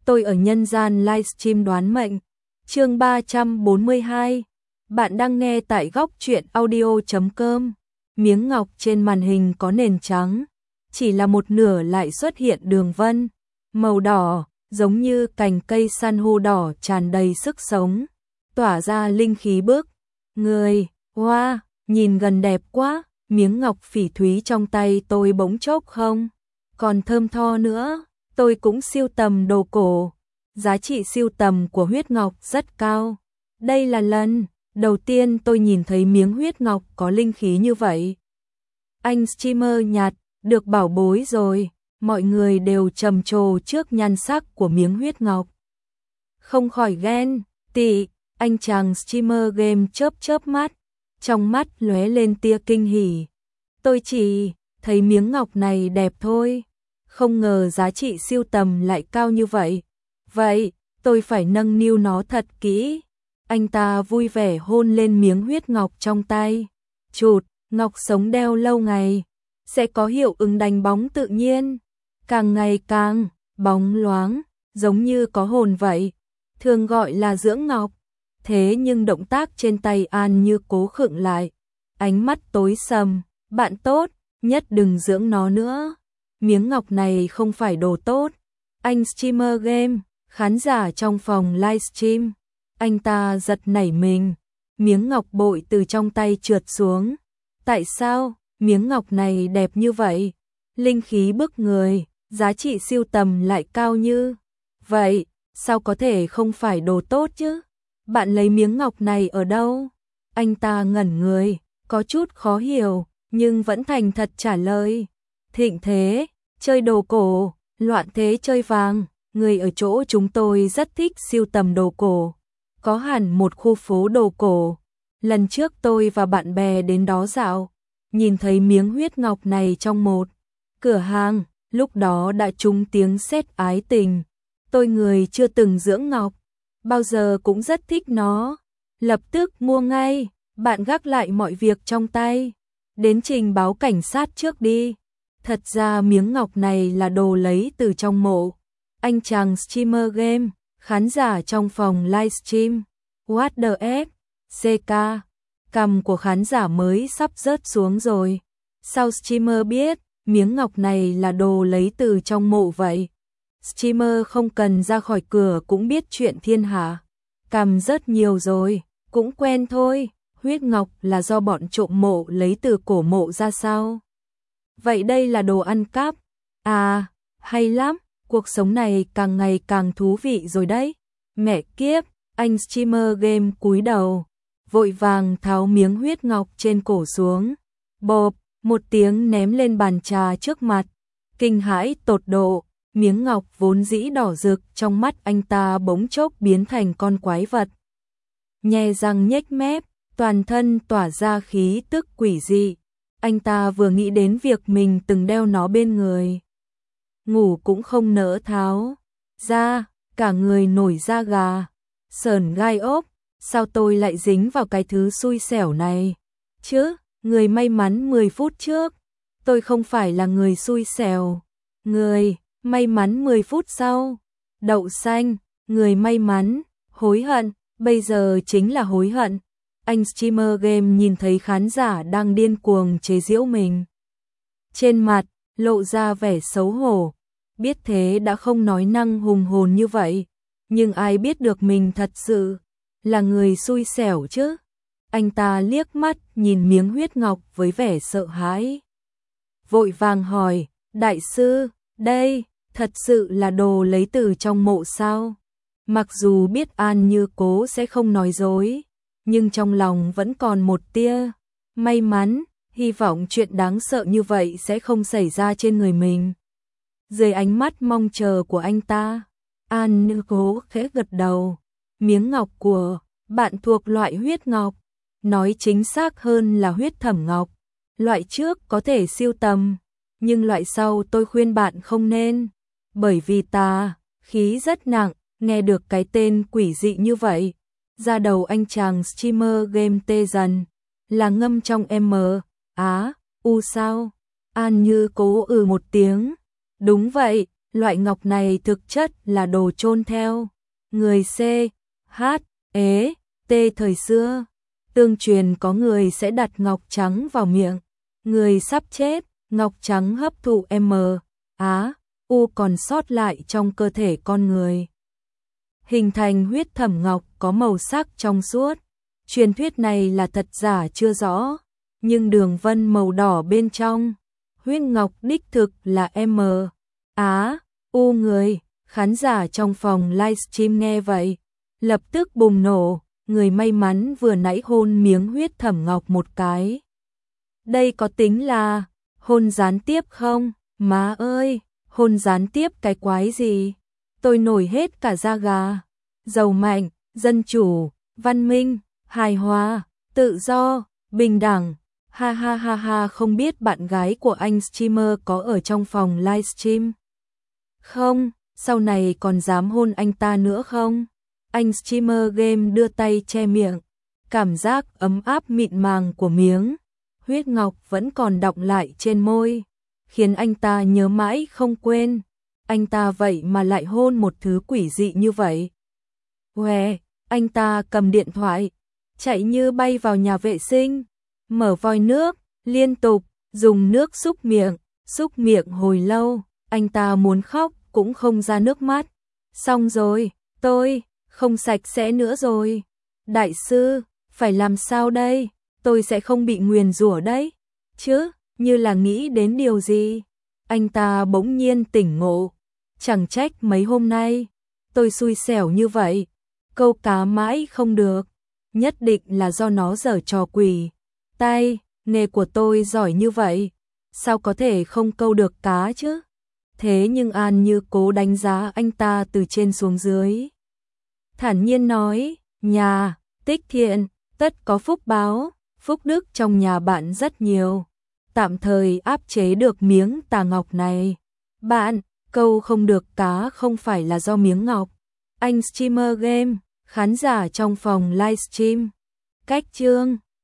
tôi ở nhân gian livestream đoán mệnh. Chương 342. Bạn đang nghe tại góc truyện audio.com. Miếng ngọc trên màn hình có nền trắng, chỉ là một nửa lại xuất hiện đường vân màu đỏ, giống như cành cây san hô đỏ tràn đầy sức sống, tỏa ra linh khí bức người. Wow, nhìn gần đẹp quá. Miếng ngọc phỉ thúy trong tay tôi bỗng chốc không còn thơm tho nữa. Tôi cũng sưu tầm đồ cổ, giá trị sưu tầm của huyết ngọc rất cao. Đây là lần đầu tiên tôi nhìn thấy miếng huyết ngọc có linh khí như vậy. Anh streamer nhạt, được bảo bối rồi. Mọi người đều trầm trồ trước nhan sắc của miếng huyết ngọc. Không khỏi ghen tị, anh chàng streamer game chớp chớp mắt, trong mắt lóe lên tia kinh hỉ. Tôi chỉ thấy miếng ngọc này đẹp thôi, không ngờ giá trị sưu tầm lại cao như vậy. Vậy, tôi phải nâng niu nó thật kỹ. Anh ta vui vẻ hôn lên miếng huyết ngọc trong tay. Chụt, ngọc sống đeo lâu ngày sẽ có hiệu ứng đánh bóng tự nhiên, càng ngày càng bóng loáng, giống như có hồn vậy. Thường gọi là dưỡng ngọc. Thế nhưng động tác trên tay An Như cố khựng lại, ánh mắt tối sầm. Bạn tốt, nhất đừng dưỡng nó nữa. Miếng ngọc này không phải đồ tốt. Anh streamer game, khán giả trong phòng livestream, anh ta giật nảy mình. Miếng ngọc bội từ trong tay trượt xuống. Tại sao miếng ngọc này đẹp như vậy? Linh khí bức người, giá trị sưu tầm lại cao như vậy, sao có thể không phải đồ tốt chứ? Bạn lấy miếng ngọc này ở đâu? Anh ta ngẩn người, có chút khó hiểu, nhưng vẫn thành thật trả lời. Thịnh thế, chơi đồ cổ, loạn thế chơi vàng. Người ở chỗ chúng tôi rất thích sưu tầm đồ cổ, có hẳn một khu phố đồ cổ. Lần trước tôi và bạn bè đến đó dạo, nhìn thấy miếng huyết ngọc này trong một cửa hàng, lúc đó đã trúng tiếng sét ái tình. Tôi người chưa từng dưỡng ngọc, bao giờ cũng rất thích nó, lập tức mua ngay. Bạn gác lại mọi việc trong tay, đến trình báo cảnh sát trước đi. Thật ra miếng ngọc này là đồ lấy từ trong mộ. Anh chàng streamer game, khán giả trong phòng livestream. What the F, CK, cằm của khán giả mới sắp rớt xuống rồi. Sao streamer biết miếng ngọc này là đồ lấy từ trong mộ vậy? Streamer không cần ra khỏi cửa cũng biết chuyện thiên hạ. Cằm rất nhiều rồi, cũng quen thôi. Huyết ngọc là do bọn trộm mộ lấy từ cổ mộ ra sao? Vậy đây là đồ ăn cắp. À, hay lắm, cuộc sống này càng ngày càng thú vị rồi đấy. Mẹ kiếp, anh streamer game cúi đầu, vội vàng tháo miếng huyết ngọc trên cổ xuống. Bộp, một tiếng ném lên bàn trà trước mặt. Kinh hãi tột độ, miếng ngọc vốn dĩ đỏ rực trong mắt anh ta bỗng chốc biến thành con quái vật. Nhe răng nhếch mép, toàn thân tỏa ra khí tức quỷ dị. Anh ta vừa nghĩ đến việc mình từng đeo nó bên người, ngủ cũng không nỡ tháo ra, cả người nổi da gà, sởn gai ốc. Sao tôi lại dính vào cái thứ xui xẻo này chứ? Người may mắn 10 phút trước, tôi không phải là người xui xẻo. Người may mắn 10 phút sau, đậu xanh, người may mắn, hối hận, bây giờ chính là hối hận. Anh streamer game nhìn thấy khán giả đang điên cuồng chế giễu mình, trên mặt lộ ra vẻ xấu hổ. Biết thế đã không nói năng hùng hồn như vậy, nhưng ai biết được mình thật sự là người xui xẻo chứ. Anh ta liếc mắt nhìn miếng huyết ngọc với vẻ sợ hãi, vội vàng hỏi, đại sư, đây thật sự là đồ lấy từ trong mộ sao? Mặc dù biết An Như Cố sẽ không nói dối, nhưng trong lòng vẫn còn một tia may mắn, hy vọng chuyện đáng sợ như vậy sẽ không xảy ra trên người mình. Dưới ánh mắt mong chờ của anh ta, An Như Cố khẽ gật đầu. Miếng ngọc của bạn thuộc loại huyết ngọc, nói chính xác hơn là huyết thẩm ngọc. Loại trước có thể sưu tầm, nhưng loại sau tôi khuyên bạn không nên, bởi vì tà khí rất nặng. Nghe được cái tên quỷ dị như vậy, da đầu anh chàng streamer game tê dần, là ngâm trong sao? An Như Cố một tiếng. Đúng vậy, Loại ngọc này thực chất là đồ chôn theo. Người C, H, ế, T thời xưa. Tương truyền có người sẽ đặt ngọc trắng vào miệng. Người sắp chết, ngọc trắng hấp thụ M, Á, U còn sót lại trong cơ thể con người. Hình thành huyết thẩm ngọc có màu sắc trong suốt. Truyền thuyết này là thật giả chưa rõ, nhưng đường vân màu đỏ bên trong. Huyết ngọc đích thực là M, Á, U người. Khán giả trong phòng livestream nghe vậy, lập tức bùng nổ. Người may mắn vừa nãy hôn miếng huyết thẩm ngọc một cái. Đây có tính là hôn gián tiếp không? Má ơi, hôn gián tiếp cái quái gì? Tôi nổi hết cả da gà. Giàu mạnh, dân chủ, văn minh, hài hòa, tự do, bình đẳng. Ha ha ha ha, không biết bạn gái của anh streamer có ở trong phòng livestream không? Sau này còn dám hôn anh ta nữa không? Anh streamer game đưa tay che miệng. Cảm giác ấm áp mịn màng của miếng huyết ngọc vẫn còn đọng lại trên môi, khiến anh ta nhớ mãi không quên. Anh ta vậy mà lại hôn một thứ quỷ dị như vậy. Uè, anh ta cầm điện thoại, chạy như bay vào nhà vệ sinh, mở vòi nước, liên tục dùng nước xúc miệng hồi lâu. Anh ta muốn khóc cũng không ra nước mắt. Xong rồi, tôi không sạch sẽ nữa rồi. Đại sư, phải làm sao đây? Tôi sẽ không bị nguyền rủa đấy chứ? Như là nghĩ đến điều gì. Anh ta bỗng nhiên tỉnh ngộ. Chẳng trách mấy hôm nay tôi xui xẻo như vậy, câu cá mãi không được. Nhất định là do nó giở trò quỷ. Tay nghề của tôi giỏi như vậy, sao có thể không câu được cá chứ? Thế nhưng An Như cố đánh giá anh ta từ trên xuống dưới. Thản nhiên nói, nhà, tích thiện, tất có phúc báo, phúc đức trong nhà bạn rất nhiều. Tạm thời áp chế được miếng tà ngọc này. Bạn, câu không được cá không phải là do miếng ngọc. Anh streamer game, khán giả trong phòng livestream. Cách chương